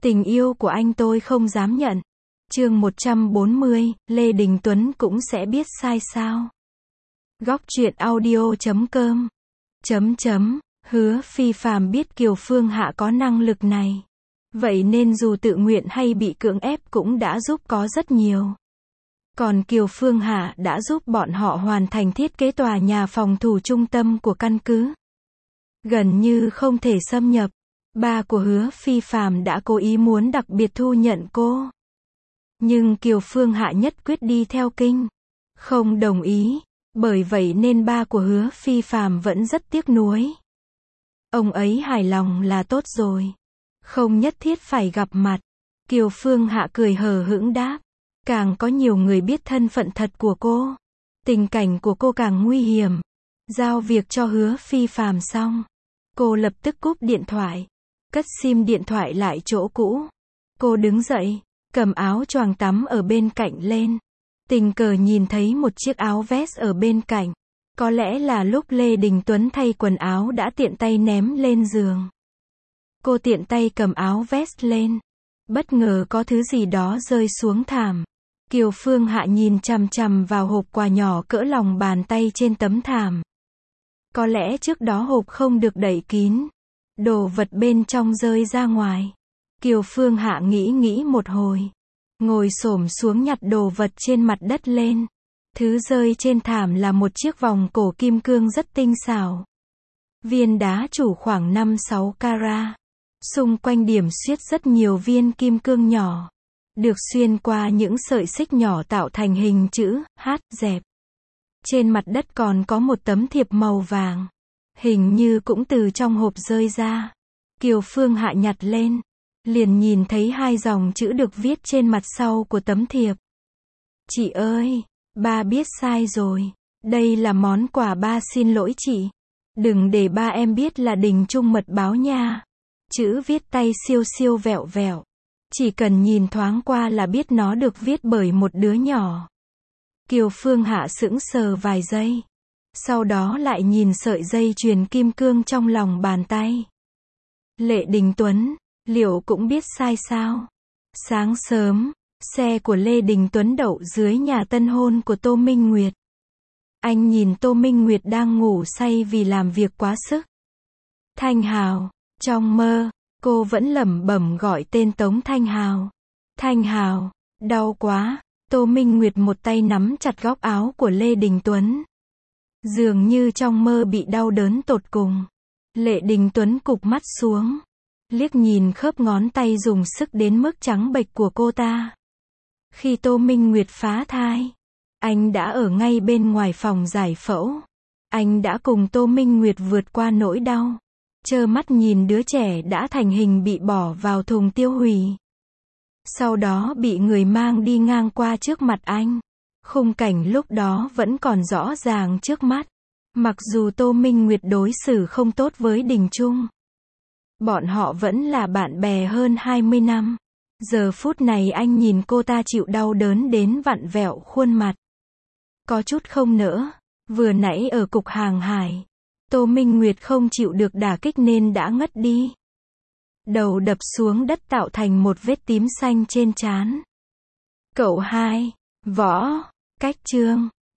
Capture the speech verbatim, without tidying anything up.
Tình yêu của anh tôi không dám nhận. Chương một trăm bốn mươi, Lê Đình Tuấn cũng sẽ biết sai sao? Góc truyện audio chấm com chấm chấm Hứa Phi Phàm biết Kiều Phương Hạ có năng lực này. Vậy nên dù tự nguyện hay bị cưỡng ép cũng đã giúp có rất nhiều. Còn Kiều Phương Hạ đã giúp bọn họ hoàn thành thiết kế tòa nhà phòng thủ trung tâm của căn cứ. Gần như không thể xâm nhập. Ba của Hứa Phi Phàm đã cố ý muốn đặc biệt thu nhận cô. Nhưng Kiều Phương Hạ nhất quyết đi theo kinh. Không đồng ý. Bởi vậy nên ba của Hứa Phi Phàm vẫn rất tiếc nuối. Ông ấy hài lòng là tốt rồi. Không nhất thiết phải gặp mặt. Kiều Phương Hạ cười hờ hững đáp. Càng có nhiều người biết thân phận thật của cô. Tình cảnh của cô càng nguy hiểm. Giao việc cho Hứa Phi Phàm xong. Cô lập tức cúp điện thoại. Cất sim điện thoại lại chỗ cũ. Cô đứng dậy. Cầm áo choàng tắm ở bên cạnh lên. Tình cờ nhìn thấy một chiếc áo vest ở bên cạnh. Có lẽ là lúc Lê Đình Tuấn thay quần áo đã tiện tay ném lên giường. Cô tiện tay cầm áo vest lên. Bất ngờ có thứ gì đó rơi xuống thảm. Kiều Phương Hạ nhìn chằm chằm vào hộp quà nhỏ cỡ lòng bàn tay trên tấm thảm. Có lẽ trước đó hộp không được đậy kín. Đồ vật bên trong rơi ra ngoài. Kiều Phương Hạ nghĩ nghĩ một hồi. Ngồi xổm xuống nhặt đồ vật trên mặt đất lên. Thứ rơi trên thảm là một chiếc vòng cổ kim cương rất tinh xảo. Viên đá chủ khoảng năm sáu carat. Xung quanh điểm xuyết rất nhiều viên kim cương nhỏ. Được xuyên qua những sợi xích nhỏ tạo thành hình chữ H dẹp. Trên mặt đất còn có một tấm thiệp màu vàng. Hình như cũng từ trong hộp rơi ra. Kiều Phương Hạ nhặt lên. Liền nhìn thấy hai dòng chữ được viết trên mặt sau của tấm thiệp. Chị ơi, ba biết sai rồi. Đây là món quà ba xin lỗi chị. Đừng để ba em biết là Đình Trung mật báo nha. Chữ viết tay siêu siêu vẹo vẹo. Chỉ cần nhìn thoáng qua là biết nó được viết bởi một đứa nhỏ. Kiều Phương Hạ sững sờ vài giây. Sau đó lại nhìn sợi dây chuyền kim cương trong lòng bàn tay. Lê Đình Tuấn, liệu cũng biết sai sao? Sáng sớm, xe của Lê Đình Tuấn đậu dưới nhà tân hôn của Tô Minh Nguyệt. Anh nhìn Tô Minh Nguyệt đang ngủ say vì làm việc quá sức. Thanh Hào, trong mơ, cô vẫn lẩm bẩm gọi tên Tống Thanh Hào. Thanh Hào, đau quá. Tô Minh Nguyệt một tay nắm chặt góc áo của Lê Đình Tuấn. Dường như trong mơ bị đau đớn tột cùng. Lê Đình Tuấn cụp mắt xuống. Liếc nhìn khớp ngón tay dùng sức đến mức trắng bệch của cô ta. Khi Tô Minh Nguyệt phá thai, anh đã ở ngay bên ngoài phòng giải phẫu. Anh đã cùng Tô Minh Nguyệt vượt qua nỗi đau. Trơ mắt nhìn đứa trẻ đã thành hình bị bỏ vào thùng tiêu hủy. Sau đó bị người mang đi ngang qua trước mặt anh. Khung cảnh lúc đó vẫn còn rõ ràng trước mắt. Mặc dù Tô Minh Nguyệt đối xử không tốt với Đình Trung. Bọn họ vẫn là bạn bè hơn hai mươi năm. Giờ phút này anh nhìn cô ta chịu đau đớn đến vặn vẹo khuôn mặt. Có chút không nỡ. Vừa nãy ở cục hàng hải, Tô Minh Nguyệt không chịu được đả kích nên đã ngất đi. Đầu đập xuống đất tạo thành một vết tím xanh trên trán. Cậu hai, Võ, Cách Trương,